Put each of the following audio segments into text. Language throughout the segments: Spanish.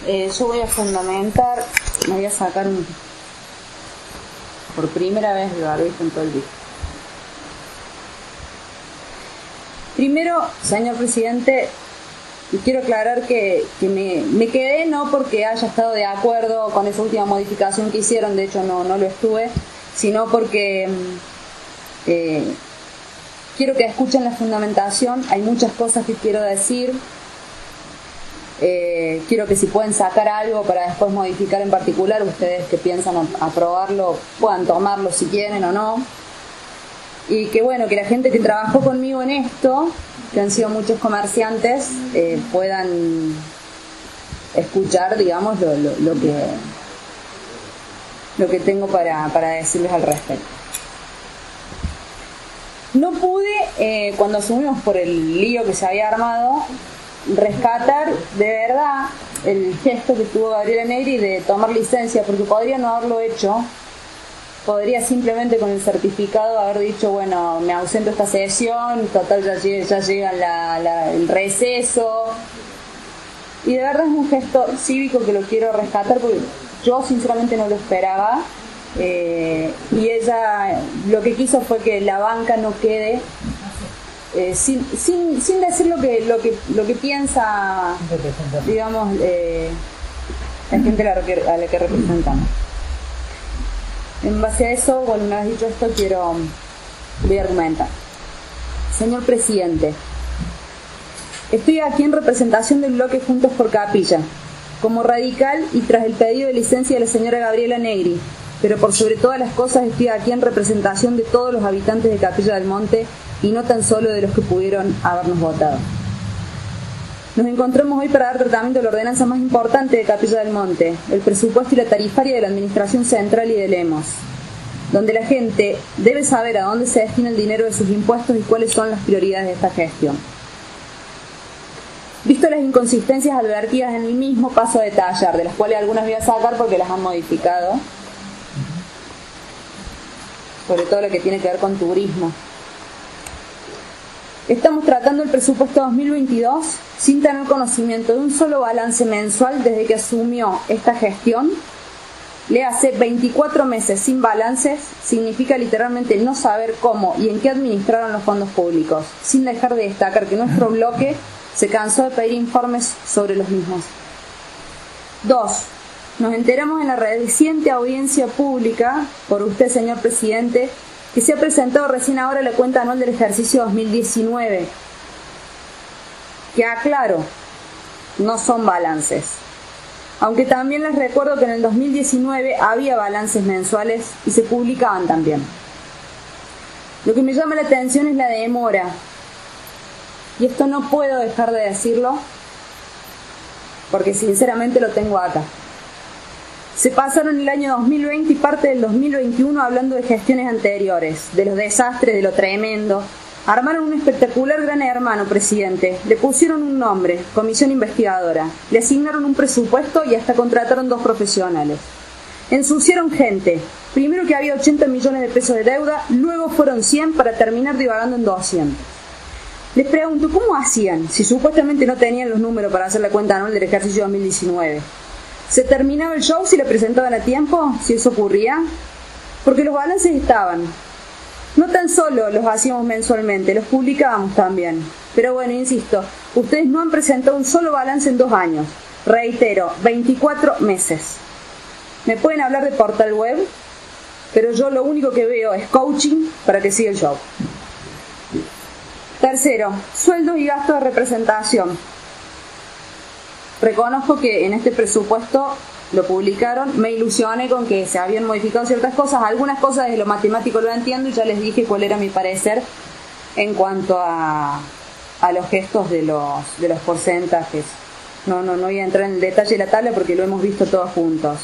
Yo voy a fundamentar, me voy a sacar por primera vez el barbijo en todo el día. Primero, señor presidente, quiero aclarar que me quedé no porque haya estado de acuerdo con esa última modificación que hicieron, de hecho no lo estuve, sino porque quiero que escuchen la fundamentación. Hay muchas cosas que quiero decir. Quiero que si pueden sacar algo para después modificar en particular, ustedes que piensan aprobarlo puedan tomarlo si quieren o no. Y que bueno, que la gente que trabajó conmigo en esto, que han sido muchos comerciantes, puedan escuchar, digamos, lo que tengo para decirles al respecto. No pude, cuando asumimos por el lío que se había armado, rescatar de verdad el gesto que tuvo Gabriela Negri de tomar licencia, porque podría no haberlo hecho. Podría simplemente con el certificado haber dicho, bueno, me ausento esta sesión, total ya llega el receso. Y de verdad es un gesto cívico que lo quiero rescatar porque yo sinceramente no lo esperaba. Y ella lo que quiso fue que la banca no quede sin decir lo que piensa, digamos, la gente a la que representamos. En base a eso, bueno, una vez dicho esto, voy a argumentar. Señor presidente, estoy aquí en representación del bloque Juntos por Capilla, como radical y tras el pedido de licencia de la señora Gabriela Negri, pero por sobre todas las cosas estoy aquí en representación de todos los habitantes de Capilla del Monte y no tan solo de los que pudieron habernos votado. Nos encontramos hoy para dar tratamiento a la ordenanza más importante de Capilla del Monte, el presupuesto y la tarifaria de la Administración Central y de Lemos, donde la gente debe saber a dónde se destina el dinero de sus impuestos y cuáles son las prioridades de esta gestión. Visto las inconsistencias advertidas en el mismo, paso a detallar, de las cuales algunas voy a sacar porque las han modificado, sobre todo lo que tiene que ver con turismo. Estamos tratando el presupuesto 2022 sin tener conocimiento de un solo balance mensual desde que asumió esta gestión. Le hace 24 meses sin balances, significa literalmente no saber cómo y en qué administraron los fondos públicos, sin dejar de destacar que nuestro bloque se cansó de pedir informes sobre los mismos. 2. Nos enteramos en la reciente audiencia pública, por usted, señor presidente, que se ha presentado recién ahora la cuenta anual del ejercicio 2019, que aclaro, no son balances. Aunque también les recuerdo que en el 2019 había balances mensuales y se publicaban también. Lo que me llama la atención es la demora, y esto no puedo dejar de decirlo, porque sinceramente lo tengo acá. Se pasaron el año 2020 y parte del 2021 hablando de gestiones anteriores, de los desastres, de lo tremendo. Armaron un espectacular gran hermano, presidente. Le pusieron un nombre, comisión investigadora. Le asignaron un presupuesto y hasta contrataron 2 profesionales. Ensuciaron gente. Primero que había 80 millones de pesos de deuda, luego fueron 100 para terminar divagando en 200. Les pregunto, ¿cómo hacían si supuestamente no tenían los números para hacer la cuenta anual del ejercicio 2019? ¿Se terminaba el show si le presentaban a tiempo? Si eso ocurría. Porque los balances estaban. No tan solo los hacíamos mensualmente, los publicábamos también. Pero bueno, insisto, ustedes no han presentado un solo balance en 2 años. Reitero, 24 meses. Me pueden hablar de portal web, pero yo lo único que veo es coaching para que siga el show. Tercero, sueldos y gastos de representación. Reconozco que en este presupuesto lo publicaron, me ilusioné con que se habían modificado ciertas cosas, algunas cosas desde lo matemático lo entiendo y ya les dije cuál era mi parecer en cuanto a los gestos de los porcentajes. No voy a entrar en el detalle de la tabla porque lo hemos visto todos juntos.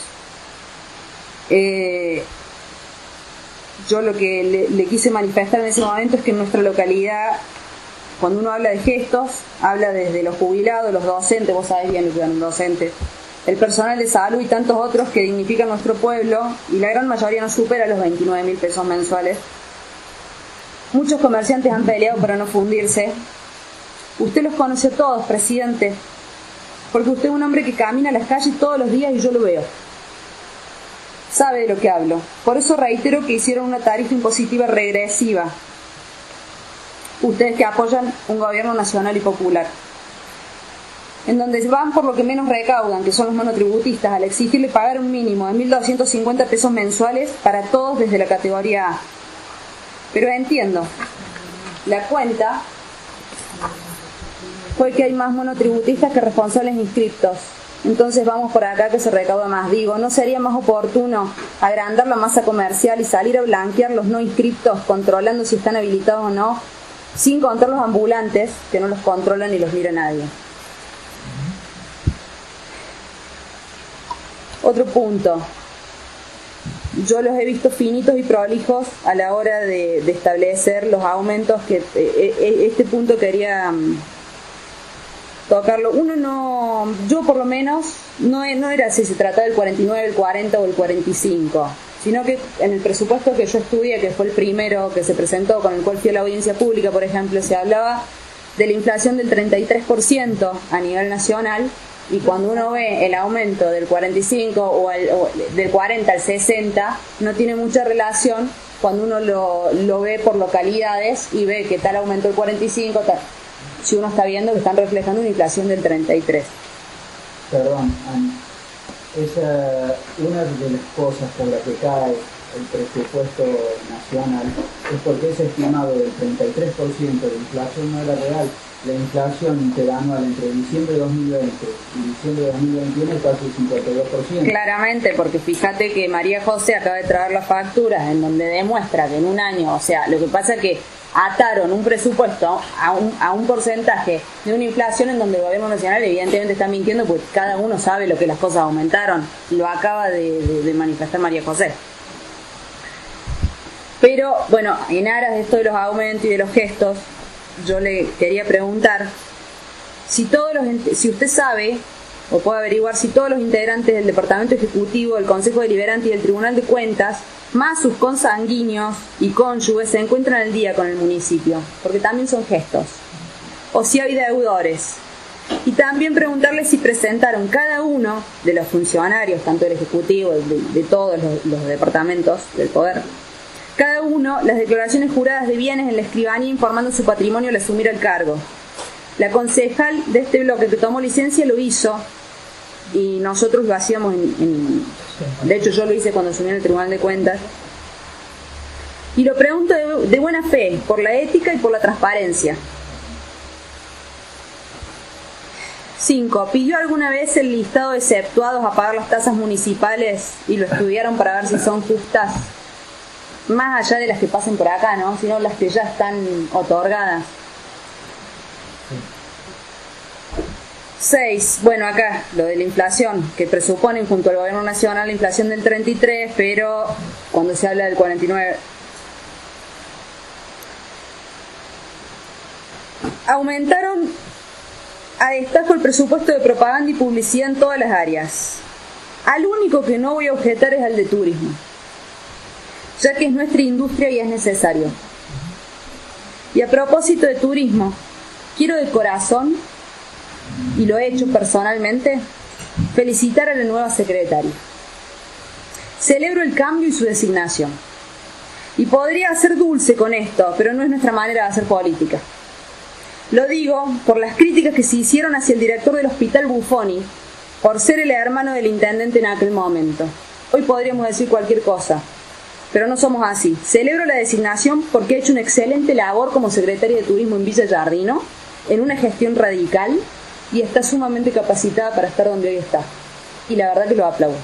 Yo lo que le quise manifestar en ese momento es que en nuestra localidad, cuando uno habla de gestos, habla desde los jubilados, los docentes, vos sabés bien lo que dan un docente, el personal de salud y tantos otros que dignifican nuestro pueblo, y la gran mayoría no supera los 29.000 pesos mensuales. Muchos comerciantes han peleado para no fundirse. Usted los conoce todos, presidente. porque usted es un hombre que camina a las calles todos los días y yo lo veo. Sabe de lo que hablo. Por eso reitero que hicieron una tarifa impositiva regresiva. Ustedes que apoyan un gobierno nacional y popular, en donde van por lo que menos recaudan, que son los monotributistas, al exigirle pagar un mínimo de 1.250 pesos mensuales para todos desde la categoría A. Pero entiendo, la cuenta fue que hay más monotributistas que responsables inscriptos. Entonces vamos por acá que se recauda más. Digo, ¿no sería más oportuno agrandar la masa comercial y salir a blanquear los no inscriptos, controlando si están habilitados o no, sin contar los ambulantes, que no los controlan ni los mira nadie? Otro punto. Yo los he visto finitos y prolijos a la hora de establecer los aumentos, que este punto quería tocarlo. Uno no, yo por lo menos, no era si se trataba del 49, el 40 o el 45, sino que en el presupuesto que yo estudié, que fue el primero que se presentó, con el cual fui a la audiencia pública, por ejemplo, se hablaba de la inflación del 33% a nivel nacional, y cuando uno ve el aumento del 45 o del 40 al 60, no tiene mucha relación cuando uno lo ve por localidades y ve que tal aumentó el 45, tal, si uno está viendo que están reflejando una inflación del 33. Perdón, Ana. Una de las cosas por las que cae el presupuesto nacional es porque ese estimado del 33% de inflación no era real. La inflación interanual entre diciembre de 2020 y diciembre de 2021 es casi el 52%. Claramente, porque fíjate que María José acaba de traer las facturas en donde demuestra que en un año, o sea, lo que pasa es que ataron un presupuesto a un porcentaje de una inflación en donde el gobierno nacional evidentemente está mintiendo, porque cada uno sabe lo que las cosas aumentaron. Lo acaba de manifestar María José. Pero, bueno, en aras de esto de los aumentos y de los gestos, yo le quería preguntar si usted sabe o puede averiguar si todos los integrantes del Departamento Ejecutivo, del Consejo Deliberante y del Tribunal de Cuentas, más sus consanguíneos y cónyuges, se encuentran al día con el municipio, porque también son gestos, o si hay deudores. Y también preguntarle si presentaron cada uno de los funcionarios, tanto del Ejecutivo, de todos los departamentos del Poder, cada uno las declaraciones juradas de bienes en la escribanía informando su patrimonio al asumir el cargo. La concejal de este bloque que tomó licencia lo hizo, y nosotros lo hacíamos de hecho yo lo hice cuando asumí en el Tribunal de Cuentas, y lo pregunto de buena fe, por la ética y por la transparencia. 5. ¿Pidió alguna vez el listado de exceptuados a pagar las tasas municipales y lo estudiaron para ver si son justas? Más allá de las que pasen por acá, ¿no? Sino las que ya están otorgadas. 6. Bueno, acá, lo de la inflación, que presuponen junto al gobierno nacional la inflación del 33, pero cuando se habla del 49... Aumentaron a destajo el presupuesto de propaganda y publicidad en todas las áreas. Al único que no voy a objetar es al de turismo, ya que es nuestra industria y es necesario. Y a propósito de turismo, quiero de corazón, y lo he hecho personalmente, felicitar a la nueva secretaria. Celebro el cambio y su designación. Y podría ser dulce con esto, pero no es nuestra manera de hacer política. Lo digo por las críticas que se hicieron hacia el director del Hospital Buffoni, por ser el hermano del intendente en aquel momento. Hoy podríamos decir cualquier cosa, pero no somos así. Celebro la designación porque ha hecho una excelente labor como secretaria de Turismo en Villa Giardino, en una gestión radical, y está sumamente capacitada para estar donde hoy está. Y la verdad que lo aplaudo.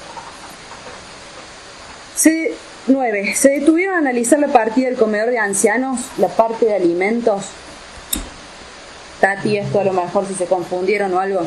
9. Se detuvieron a analizar la partida del comedor de ancianos, la parte de alimentos. Tati, esto a lo mejor si se confundieron o algo.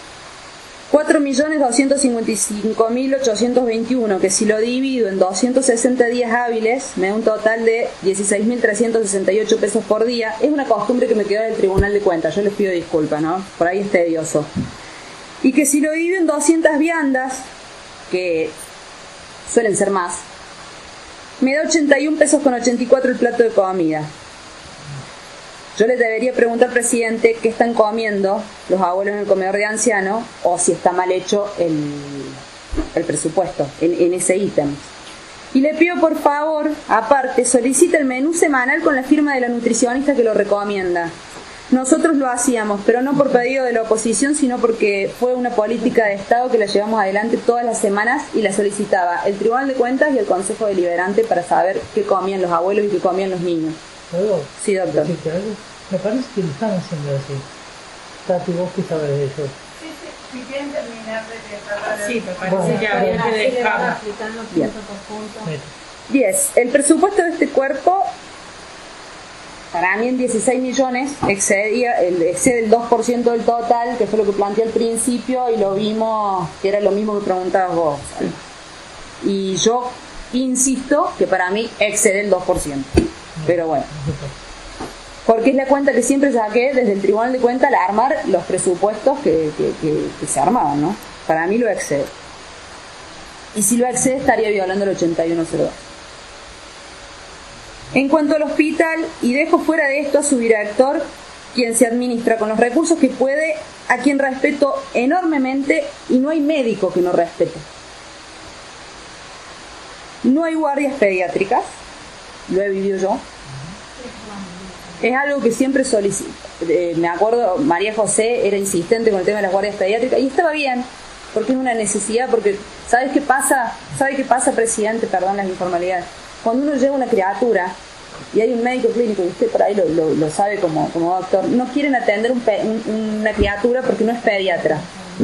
4.255.821, que si lo divido en 260 días hábiles, me da un total de 16.368 pesos por día. Es una costumbre que me quedó del Tribunal de Cuentas, yo les pido disculpas, ¿no? Por ahí es tedioso. Y que si lo divido en 200 viandas, que suelen ser más, me da 81 pesos con 84 el plato de comida. Yo les debería preguntar, presidente, qué están comiendo los abuelos en el comedor de ancianos o si está mal hecho el presupuesto en ese ítem. Y le pido, por favor, aparte, solicite el menú semanal con la firma de la nutricionista que lo recomienda. Nosotros lo hacíamos, pero no por pedido de la oposición, sino porque fue una política de Estado que la llevamos adelante todas las semanas y la solicitaba el Tribunal de Cuentas y el Consejo Deliberante para saber qué comían los abuelos y qué comían los niños. ¿Puedo Sí, doctor. decirte algo? Me parece que lo están haciendo así. Tati, vos qué sabes de eso. Si quieren terminar de dejar. Sí, me parece que había que dejar. Bien. 10. El presupuesto de este cuerpo, para mí en 16 millones, excede el 2% del total, que fue lo que planteé al principio, y lo vimos, que era lo mismo que preguntabas vos. Y yo insisto que para mí excede el 2%. Pero bueno. Porque es la cuenta que siempre saqué desde el Tribunal de Cuentas al armar los presupuestos que se armaban, ¿no? Para mí lo excede. Y si lo excede estaría violando el 8102. En cuanto al hospital, y dejo fuera de esto a su director, quien se administra con los recursos que puede, a quien respeto enormemente, y no hay médico que no respete. No hay guardias pediátricas, lo he vivido yo. Es algo que siempre solicito. Me acuerdo, María José era insistente con el tema de las guardias pediátricas y estaba bien, porque es una necesidad, porque ¿sabes qué pasa? ¿Sabe qué pasa, presidente? Perdón las informalidades. Cuando uno lleva una criatura y hay un médico clínico, y usted por ahí lo sabe como doctor, no quieren atender una criatura porque no es pediatra.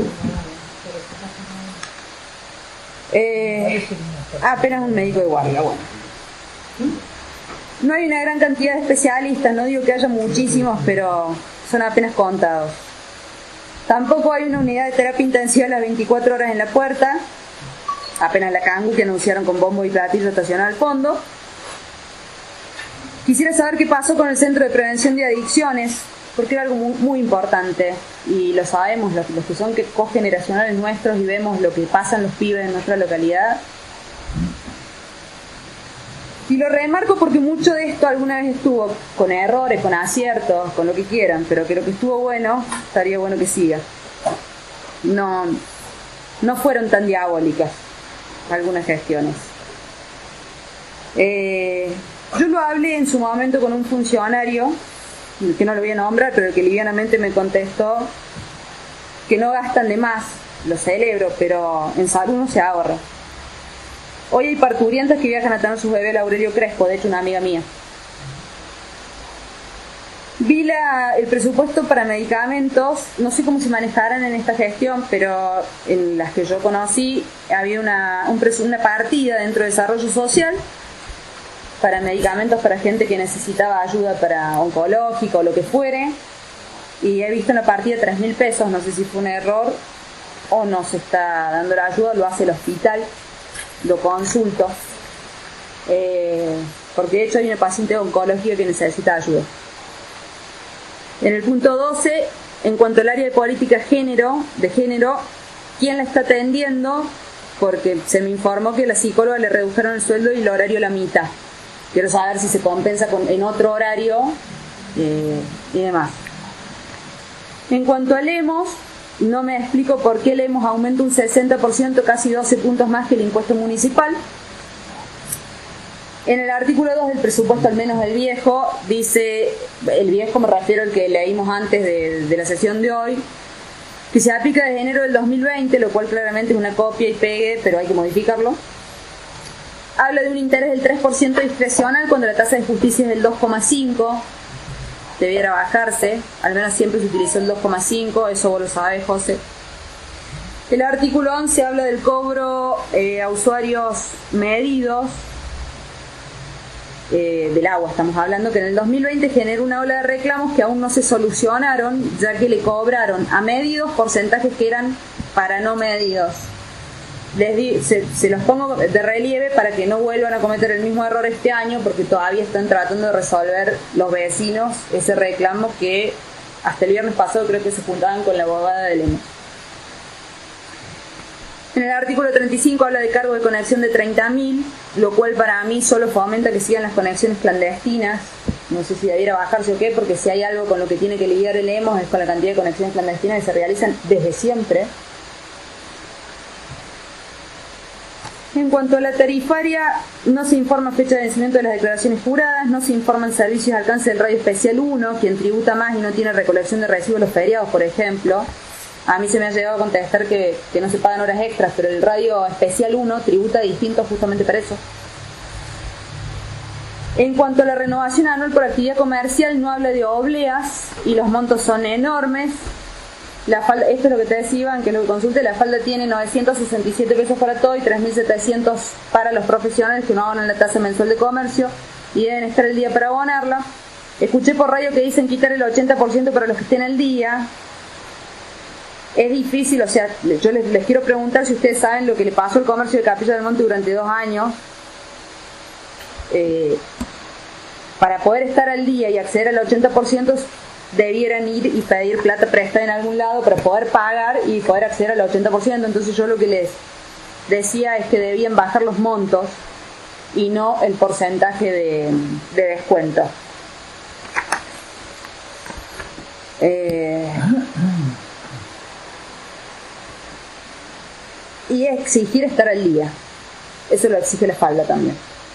Apenas un médico de guardia, bueno. No hay una gran cantidad de especialistas, no digo que haya muchísimos, pero son apenas contados. Tampoco hay una unidad de terapia intensiva a las 24 horas en la puerta, apenas la Cangu que anunciaron con bombo y platillo estacionado al fondo. Quisiera saber qué pasó con el Centro de Prevención de Adicciones, porque era algo muy importante, y lo sabemos, los que son cogeneracionales nuestros y vemos lo que pasan los pibes en nuestra localidad. Y lo remarco porque mucho de esto alguna vez estuvo con errores, con aciertos, con lo que quieran, pero que lo que estuvo bueno, estaría bueno que siga. No fueron tan diabólicas algunas gestiones. Yo lo hablé en su momento con un funcionario, que no lo voy a nombrar, pero que livianamente me contestó que no gastan de más, lo celebro, pero en salud no se ahorra. Hoy hay parturientas que viajan a tener sus bebés al Aurelio Crespo, de hecho una amiga mía. Vi el presupuesto para medicamentos, no sé cómo se manejarán en esta gestión, pero en las que yo conocí había una partida dentro de desarrollo social para medicamentos para gente que necesitaba ayuda para oncológico o lo que fuere, y he visto una partida de 3.000 pesos, no sé si fue un error o no se está dando la ayuda, lo hace el hospital. Lo consulto, porque de hecho hay una paciente oncológica que necesita ayuda. En el punto 12, en cuanto al área de política de género, ¿quién la está atendiendo? Porque se me informó que a la psicóloga le redujeron el sueldo y el horario a la mitad. Quiero saber si se compensa en otro horario y demás. En cuanto a Lemos, no me explico por qué Lemos aumenta un 60%, casi 12 puntos más que el impuesto municipal. En el artículo 2 del presupuesto, al menos el viejo, dice, el viejo me refiero al que leímos antes de la sesión de hoy, que se aplica desde enero del 2020, lo cual claramente es una copia y pegue, pero hay que modificarlo. Habla de un interés del 3% discrecional cuando la tasa de justicia es del 2,5%. Debiera bajarse, al menos siempre se utilizó el 2,5, eso vos lo sabés, José. El artículo 11 habla del cobro a usuarios medidos del agua, estamos hablando, que en el 2020 generó una ola de reclamos que aún no se solucionaron, ya que le cobraron a medidos porcentajes que eran para no medidos. Se los pongo de relieve para que no vuelvan a cometer el mismo error este año, porque todavía están tratando de resolver los vecinos ese reclamo que hasta el viernes pasado creo que se juntaban con la abogada de Lemos. En el artículo 35 habla de cargo de conexión de 30.000, lo cual para mí solo fomenta que sigan las conexiones clandestinas no sé si debiera bajarse o qué, porque si hay algo con lo que tiene que lidiar el EMOS es con la cantidad de conexiones clandestinas que se realizan desde siempre. En cuanto a la tarifaria, no se informa fecha de vencimiento de las declaraciones juradas, no se informan servicios de alcance del radio especial 1, quien tributa más y no tiene recolección de recibos los feriados, por ejemplo. A mí se me ha llegado a contestar que no se pagan horas extras, pero el radio especial 1 tributa distinto justamente para eso. En cuanto a la renovación anual por actividad comercial, no habla de obleas y los montos son enormes. La falda, esto es lo que te decía Iván, que lo que consulte, la falda tiene 967 pesos para todo y 3.700 para los profesionales que no abonan la tasa mensual de comercio y deben estar el día para abonarla. Escuché por radio que dicen quitar el 80% para los que estén al día. Es difícil, o sea, yo les quiero preguntar si ustedes saben lo que le pasó al comercio de Capilla del Monte durante 2 años. Para poder estar al día y acceder al 80%, debieran ir y pedir plata prestada en algún lado para poder pagar y poder acceder al 80%. Entonces yo lo que les decía es que debían bajar los montos y no el porcentaje de descuento. Y exigir estar al día. Eso lo exige la falda también.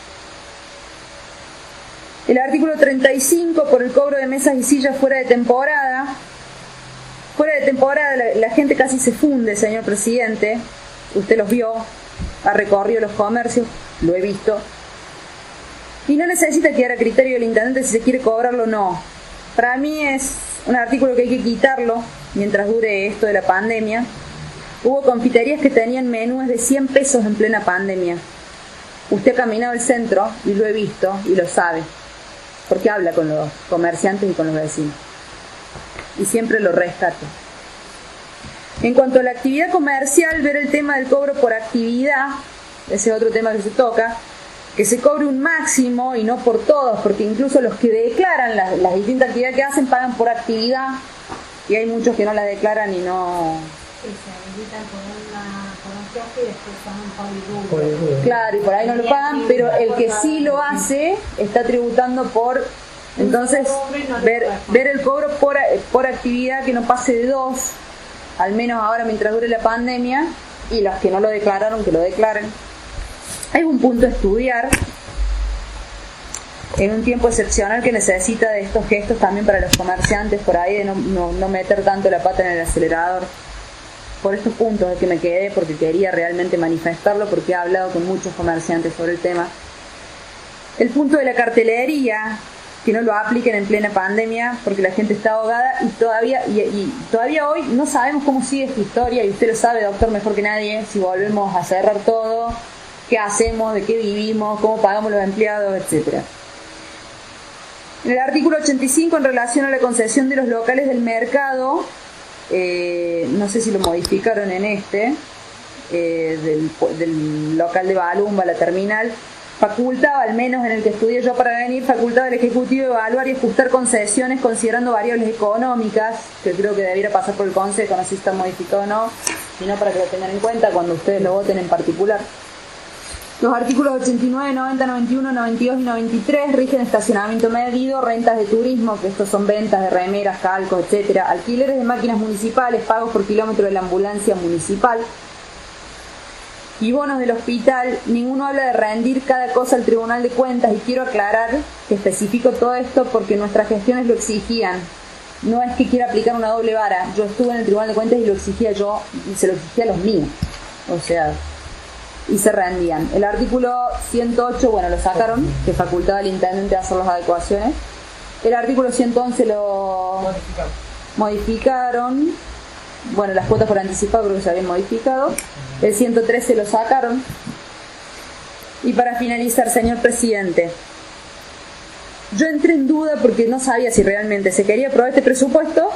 El artículo 35, por el cobro de mesas y sillas fuera de temporada. Fuera de temporada la gente casi se funde, señor presidente. Usted los vio, ha recorrido los comercios, lo he visto. Y no necesita quedar a criterio del intendente si se quiere cobrarlo o no. Para mí es un artículo que hay que quitarlo mientras dure esto de la pandemia. Hubo confiterías que tenían menús de 100 pesos en plena pandemia. Usted ha caminado el centro y lo he visto y lo sabe. Porque habla con los comerciantes y con los vecinos. Y siempre lo rescato. En cuanto a la actividad comercial, ver el tema del cobro por actividad, ese es otro tema que se toca, que se cobre un máximo y no por todos, porque incluso los que declaran las distintas actividades que hacen pagan por actividad y hay muchos que no las declaran y no... Sí, se habilitan con un kiosco y después pagan por el rubro. Claro, y por ahí no lo pagan, pero el que sí lo hace está tributando por... Entonces, ver el cobro por actividad que no pase de 2, al menos ahora mientras dure la pandemia, y los que no lo declararon, que lo declaren. Hay un punto a estudiar en un tiempo excepcional que necesita de estos gestos también para los comerciantes, por ahí de no meter tanto la pata en el acelerador. Por estos puntos es que me quedé, porque quería realmente manifestarlo, porque he hablado con muchos comerciantes sobre el tema. El punto de la cartelería, que no lo apliquen en plena pandemia, porque la gente está ahogada y todavía hoy no sabemos cómo sigue esta historia, y usted lo sabe, doctor, mejor que nadie, si volvemos a cerrar todo, qué hacemos, de qué vivimos, cómo pagamos los empleados, etcétera. En el artículo 85, en relación a la concesión de los locales del mercado, no sé si lo modificaron en del local de Balumba, la terminal, facultaba, al menos en el que estudié yo para venir, facultaba al Ejecutivo evaluar y ajustar concesiones considerando variables económicas, que creo que debiera pasar por el Consejo, no sé si está modificado o no, sino para que lo tengan en cuenta cuando ustedes lo voten en particular. Los artículos 89, 90, 91, 92 y 93 rigen estacionamiento medido, rentas de turismo, que estos son ventas de remeras, calcos, etcétera, alquileres de máquinas municipales, pagos por kilómetro de la ambulancia municipal y bonos del hospital. Ninguno habla de rendir cada cosa al Tribunal de Cuentas, y quiero aclarar que especifico todo esto porque nuestras gestiones lo exigían. No es que quiera aplicar una doble vara. Yo estuve en el Tribunal de Cuentas y lo exigía yo, y se lo exigía a los míos. O sea, y se rendían. El artículo 108, bueno, lo sacaron, que facultaba al intendente a hacer las adecuaciones. El artículo 111 lo modificaron. Bueno, las cuotas por anticipado creo que se habían modificado. El 113 lo sacaron. Y para finalizar, señor presidente, yo entré en duda porque no sabía si realmente se quería aprobar este presupuesto,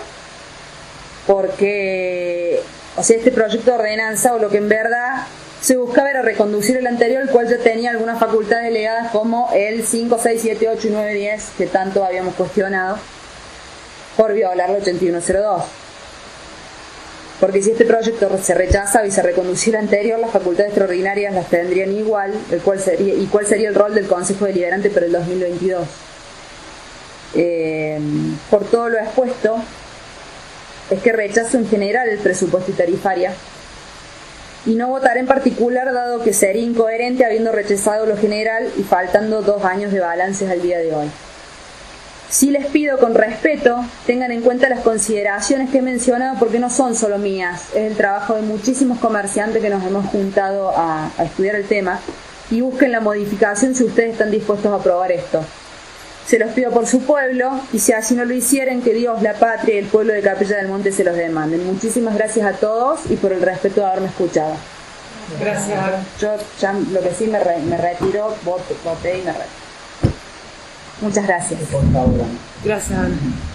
porque, o sea, este proyecto de ordenanza, o lo que en verdad se buscaba era reconducir el anterior, el cual ya tenía algunas facultades delegadas, como el 5, 6, 7, 8 y 9, 10, que tanto habíamos cuestionado por violar el 8102. Porque si este proyecto se rechazaba y se reconducía el anterior, las facultades extraordinarias las tendrían igual, ¿y cuál sería el rol del Consejo Deliberante para el 2022? Por todo lo expuesto, es que rechazo en general el presupuesto y tarifaria, y no votaré en particular dado que sería incoherente habiendo rechazado lo general y faltando 2 años de balances al día de hoy. Sí les pido con respeto tengan en cuenta las consideraciones que he mencionado, porque no son solo mías, es el trabajo de muchísimos comerciantes que nos hemos juntado a estudiar el tema, y busquen la modificación si ustedes están dispuestos a aprobar esto. Se los pido por su pueblo, y si así no lo hicieren, que Dios, la patria y el pueblo de Capilla del Monte se los demanden. Muchísimas gracias a todos y por el respeto de haberme escuchado. Gracias. Yo ya lo que sí me retiro, voté y me retiro. Muchas gracias. Por favor, Ana. Gracias, Ana.